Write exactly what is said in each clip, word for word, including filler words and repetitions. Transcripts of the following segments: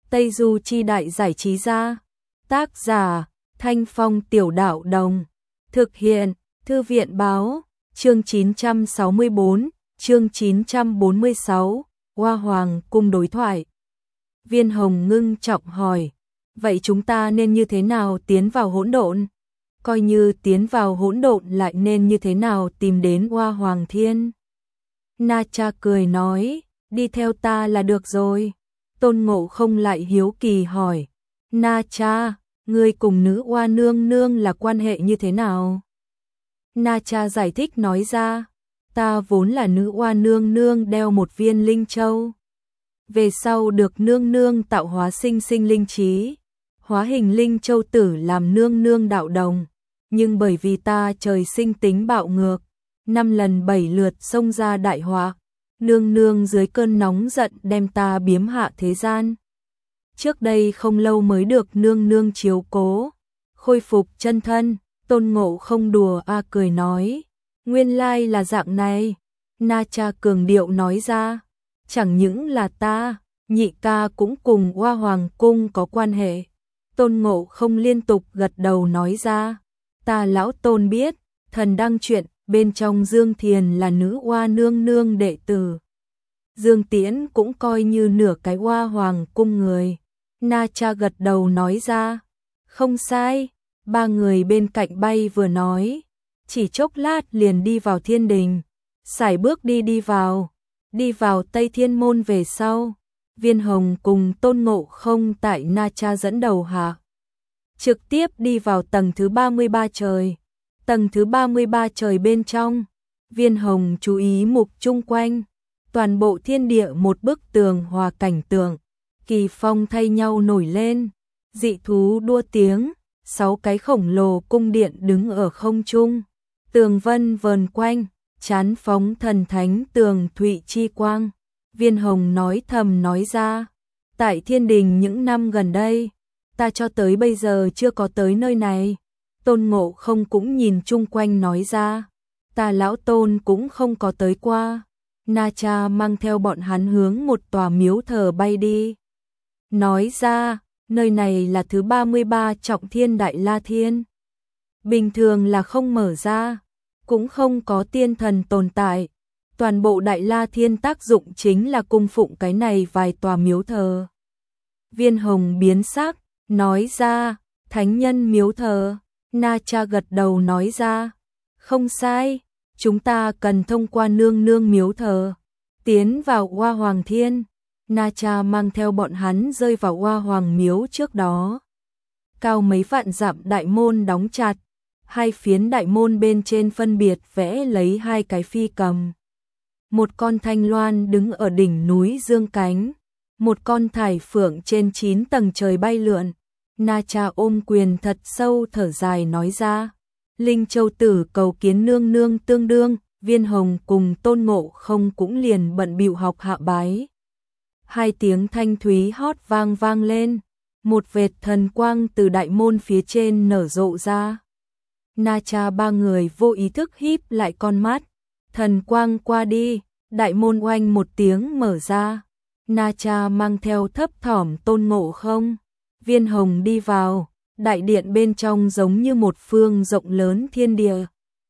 Tây Du Chi Đại Giải Trí Gia. Tác giả Thanh Phong Tiểu Đạo Đồng. Thực hiện Thư viện Báo. Chương chín trăm sáu mươi bốn, chương chín trăm bốn mươi sáu, Hoa Hoàng Cung đối thoại. Viên Hồng ngưng trọng hỏi, vậy chúng ta nên như thế nào tiến vào hỗn độn? Coi như tiến vào hỗn độn lại nên như thế nào tìm đến Hoa Hoàng Thiên? Na Cha cười nói, đi theo ta là được rồi. Tôn Ngộ Không lại hiếu kỳ hỏi, Na Cha, ngươi cùng nữ Hoa nương nương là quan hệ như thế nào? Na Cha giải thích nói ra, ta vốn là nữ Hoa nương nương đeo một viên linh châu. Về sau được nương nương tạo hóa sinh sinh linh trí, hóa hình linh châu tử làm nương nương đạo đồng. Nhưng bởi vì ta trời sinh tính bạo ngược, năm lần bảy lượt xông ra đại họa, nương nương dưới cơn nóng giận đem ta biếm hạ thế gian. Trước đây không lâu mới được nương nương chiếu cố, khôi phục chân thân. Tôn Ngộ Không đùa a cười nói, nguyên lai là dạng này. Na Cha cường điệu nói ra, chẳng những là ta, nhị ca cũng cùng Hoa Hoàng Cung có quan hệ. Tôn Ngộ Không liên tục gật đầu nói ra, ta lão Tôn biết, thần đăng chuyện, bên trong Dương Thiền là nữ Hoa nương nương đệ tử. Dương Tiễn cũng coi như nửa cái Hoa Hoàng Cung người. Na Cha gật đầu nói ra, không sai. Ba người bên cạnh bay vừa nói, chỉ chốc lát liền đi vào thiên đình, sải bước đi đi vào, đi vào Tây Thiên Môn về sau. Viên Hồng cùng Tôn Ngộ Không tại Na Cha dẫn đầu hạ, trực tiếp đi vào tầng thứ ba mươi ba trời. Tầng thứ ba mươi ba trời bên trong, Viên Hồng chú ý mục chung quanh, toàn bộ thiên địa một bức tường hòa cảnh tượng, kỳ phong thay nhau nổi lên, dị thú đua tiếng. Sáu cái khổng lồ cung điện đứng ở không trung, tường vân vờn quanh, chán phóng thần thánh tường thụy chi quang. Viên Hồng nói thầm nói ra, tại thiên đình những năm gần đây, ta cho tới bây giờ chưa có tới nơi này. Tôn Ngộ Không cũng nhìn chung quanh nói ra, ta lão Tôn cũng không có tới qua. Na Cha mang theo bọn hắn hướng một tòa miếu thờ bay đi, nói ra, nơi này là thứ ba mươi ba trọng thiên Đại La Thiên. Bình thường là không mở ra, cũng không có tiên thần tồn tại. Toàn bộ Đại La Thiên tác dụng chính là cung phụng cái này vài tòa miếu thờ. Viên Hồng biến sắc, nói ra, thánh nhân miếu thờ. Na Cha gật đầu nói ra, không sai, chúng ta cần thông qua nương nương miếu thờ, tiến vào Hoa Hoàng Thiên. Na Cha mang theo bọn hắn rơi vào Hoa Hoàng miếu trước đó. Cao mấy vạn dặm đại môn đóng chặt, hai phiến đại môn bên trên phân biệt vẽ lấy hai cái phi cầm. Một con thanh loan đứng ở đỉnh núi dương cánh, một con thải phượng trên chín tầng trời bay lượn. Na Cha ôm quyền thật sâu thở dài nói ra, Linh Châu Tử cầu kiến nương nương tương đương. Viên Hồng cùng Tôn Ngộ Không cũng liền bận bịu học hạ bái. Hai tiếng thanh thúy hót vang vang lên, một vệt thần quang từ đại môn phía trên nở rộ ra. Na Cha ba người vô ý thức híp lại con mắt, thần quang qua đi, đại môn oanh một tiếng mở ra. Na Cha mang theo thấp thỏm Tôn Ngộ Không, Viên Hồng đi vào, đại điện bên trong giống như một phương rộng lớn thiên địa.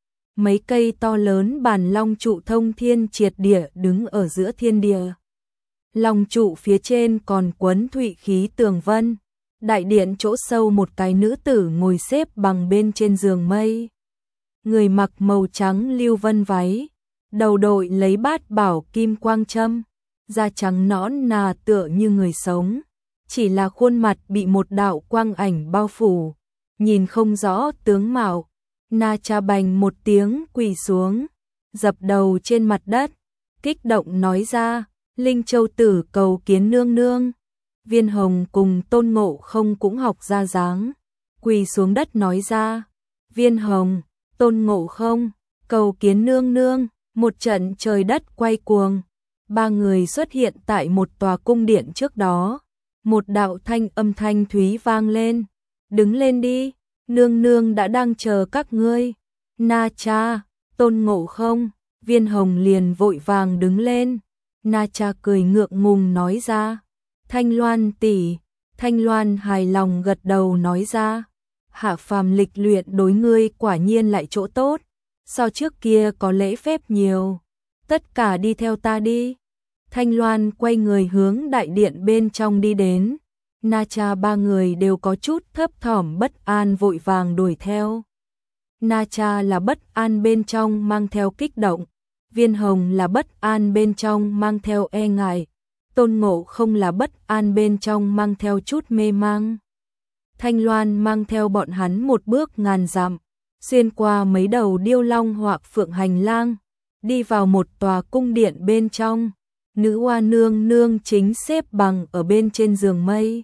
Mấy cây to lớn bàn long trụ thông thiên triệt địa đứng ở giữa thiên địa. Long trụ phía trên còn quấn thụy khí tường vân. Đại điện chỗ sâu một cái nữ tử ngồi xếp bằng bên trên giường mây. Người mặc màu trắng lưu vân váy, đầu đội lấy bát bảo kim quang châm, da trắng nõn nà tựa như người sống, chỉ là khuôn mặt bị một đạo quang ảnh bao phủ, nhìn không rõ tướng mạo. Na Cha bành một tiếng quỳ xuống, dập đầu trên mặt đất, kích động nói ra, Linh Châu Tử cầu kiến nương nương. Viên Hồng cùng Tôn Ngộ Không cũng học ra dáng, quỳ xuống đất nói ra, Viên Hồng, Tôn Ngộ Không, cầu kiến nương nương. Một trận trời đất quay cuồng, ba người xuất hiện tại một tòa cung điện trước đó. Một đạo thanh âm thanh thúy vang lên, đứng lên đi, nương nương đã đang chờ các ngươi. Na Cha, Tôn Ngộ Không, Viên Hồng liền vội vàng đứng lên. Na Cha cười ngượng ngùng nói ra, Thanh Loan tỷ, Thanh Loan hài lòng gật đầu nói ra, Hạ phàm lịch luyện đối ngươi quả nhiên lại chỗ tốt, so trước kia có lễ phép nhiều, tất cả đi theo ta đi. Thanh Loan quay người hướng đại điện bên trong đi đến, Na Cha ba người đều có chút thấp thỏm bất an vội vàng đuổi theo. Na Cha là bất an bên trong mang theo kích động, Viên Hồng là bất an bên trong mang theo e ngại, Tôn Ngộ Không là bất an bên trong mang theo chút mê mang. Thanh Loan mang theo bọn hắn một bước ngàn dặm, xuyên qua mấy đầu điêu long hoặc phượng hành lang, đi vào một tòa cung điện bên trong. Nữ Hoa nương nương chính xếp bằng ở bên trên giường mây,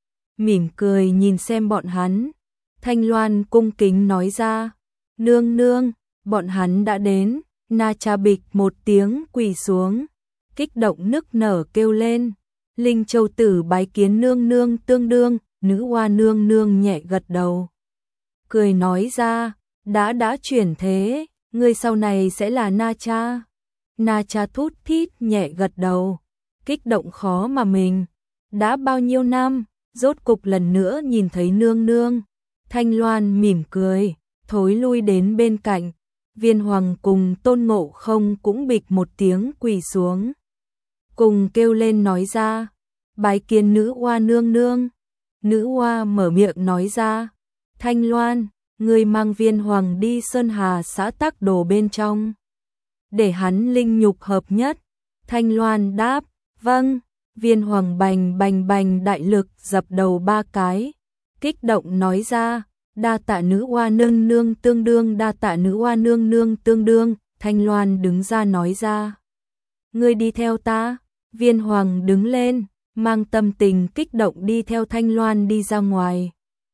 mỉm cười nhìn xem bọn hắn. Thanh Loan cung kính nói ra, nương nương, bọn hắn đã đến. Na Cha bịch một tiếng quỳ xuống, kích động nức nở kêu lên, Linh Châu tử bái kiến nương nương tương đương. Nữ Hoa nương nương nhẹ gật đầu, cười nói ra, đã đã chuyển thế, ngươi sau này sẽ là Na Cha. Na Cha thút thít nhẹ gật đầu, kích động khó mà mình, đã bao nhiêu năm, rốt cục lần nữa nhìn thấy nương nương. Thanh Loan mỉm cười, thối lui đến bên cạnh, Viên Hoàng cùng Tôn Ngộ Không cũng bịch một tiếng quỳ xuống, cùng kêu lên nói ra, bái kiến Nữ Hoa nương nương. Nữ Hoa mở miệng nói ra, Thanh Loan, ngươi mang Viên Hoàng đi Sơn Hà xã Tắc Đồ bên trong, để hắn linh nhục hợp nhất. Thanh Loan đáp, vâng. Viên Hoàng bành bành bành đại lực dập đầu ba cái, kích động nói ra, đa tạ Nữ Hoa nương nương tương đương, đa tạ Nữ Hoa nương nương tương đương. Thanh Loan đứng ra nói ra, ngươi đi theo ta. Viên Hoàng đứng lên, mang tâm tình kích động đi theo Thanh Loan đi ra ngoài.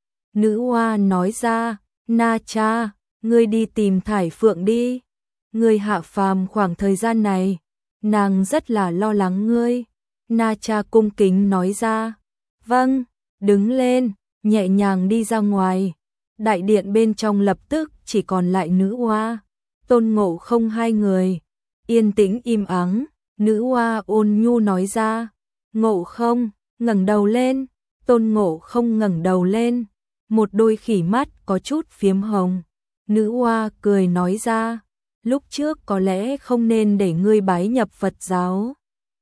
Nữ Hoa nói ra, Na Cha, ngươi đi tìm Thải Phượng đi. Ngươi hạ phàm khoảng thời gian này, nàng rất là lo lắng ngươi. Na Cha cung kính nói ra, vâng, đứng lên, nhẹ nhàng đi ra ngoài. Đại điện bên trong lập tức chỉ còn lại Nữ Hoa, Tôn Ngộ Không hai người, yên tĩnh im ắng. Nữ Hoa ôn nhu nói ra, Ngộ Không, ngẩng đầu lên. Tôn Ngộ Không ngẩng đầu lên, một đôi khỉ mắt có chút phiếm hồng. Nữ Hoa cười nói ra, lúc trước có lẽ không nên để ngươi bái nhập Phật giáo.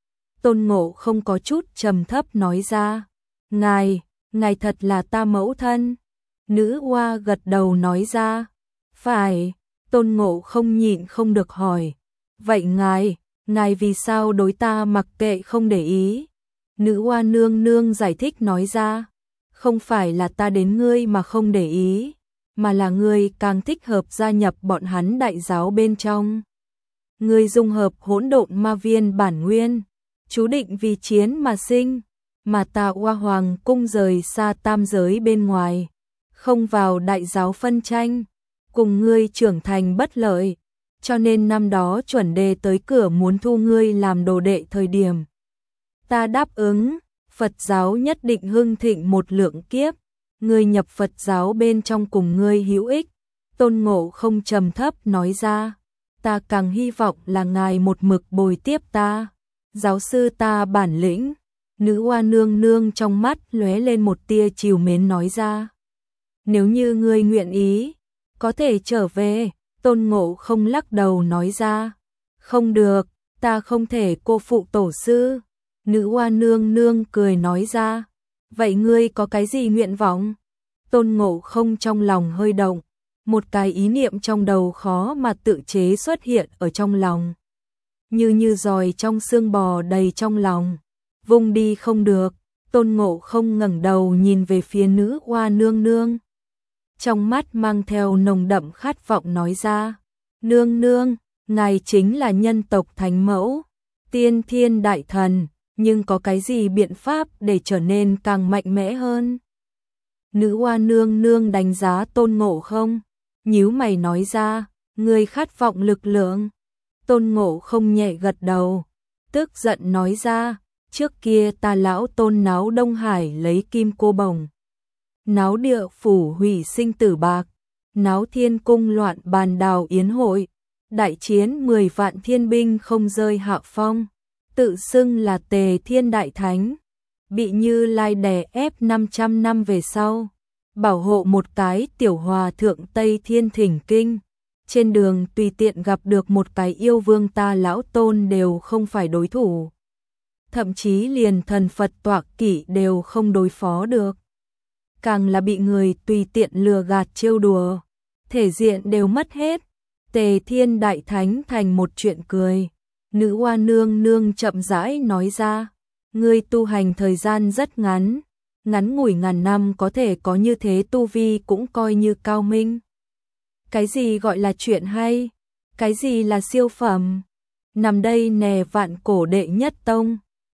Tôn Ngộ Không có chút trầm thấp nói ra, ngài, ngài thật là ta mẫu thân. Nữ Hoa gật đầu nói ra, phải. Tôn Ngộ Không nhịn không được hỏi, vậy ngài, ngài vì sao đối ta mặc kệ không để ý? Nữ Hoa nương nương giải thích nói ra, không phải là ta đến ngươi mà không để ý, mà là ngươi càng thích hợp gia nhập bọn hắn đại giáo bên trong. Ngươi dung hợp hỗn độn ma viên bản nguyên, chú định vì chiến mà sinh, mà ta Hoa Hoàng cung rời xa tam giới bên ngoài, không vào đại giáo phân tranh, cùng ngươi trưởng thành bất lợi, cho nên năm đó chuẩn đề tới cửa muốn thu ngươi làm đồ đệ thời điểm, ta đáp ứng, Phật giáo nhất định hưng thịnh một lượng kiếp, ngươi nhập Phật giáo bên trong cùng ngươi hữu ích. Tôn Ngộ Không trầm thấp nói ra, ta càng hy vọng là ngài một mực bồi tiếp ta, giáo sư ta bản lĩnh. Nữ Hoa nương nương trong mắt lóe lên một tia trìu mến nói ra, nếu như ngươi nguyện ý, có thể trở về. Tôn Ngộ Không lắc đầu nói ra, không được, ta không thể cô phụ tổ sư. Nữ Hoa nương nương cười nói ra, vậy ngươi có cái gì nguyện vọng? Tôn Ngộ Không trong lòng hơi động, một cái ý niệm trong đầu khó mà tự chế xuất hiện ở trong lòng, như như giòi trong xương bò đầy trong lòng, vung đi không được. Tôn Ngộ Không ngẩng đầu nhìn về phía Nữ Hoa nương nương, trong mắt mang theo nồng đậm khát vọng nói ra, nương nương, ngài chính là nhân tộc thánh mẫu, tiên thiên đại thần, nhưng có cái gì biện pháp để trở nên càng mạnh mẽ hơn? Nữ Hoa nương nương đánh giá Tôn Ngộ Không, nhíu mày nói ra, ngươi khát vọng lực lượng. Tôn Ngộ Không nhẹ gật đầu, tức giận nói ra, trước kia ta lão Tôn náo Đông Hải lấy kim cô bồng, náo địa phủ hủy sinh tử bạc, náo thiên cung loạn bàn đào yến hội, đại chiến mười vạn thiên binh không rơi hạ phong, tự xưng là Tề Thiên Đại Thánh. bị Như Lai đè ép năm trăm năm về sau, bảo hộ một cái tiểu hòa thượng Tây Thiên thỉnh kinh, trên đường tùy tiện gặp được một cái yêu vương ta lão tôn đều không phải đối thủ. Thậm chí liền thần Phật tọa kỵ đều không đối phó được. Càng là bị người tùy tiện lừa gạt trêu đùa, thể diện đều mất hết. Tề Thiên Đại Thánh thành một chuyện cười. Nữ Hoa nương nương chậm rãi nói ra, ngươi tu hành thời gian rất ngắn, ngắn ngủi ngàn năm có thể có như thế tu vi cũng coi như cao minh. Cái gì gọi là chuyện hay? Cái gì là siêu phẩm? Nằm đây nè vạn cổ đệ nhất tông.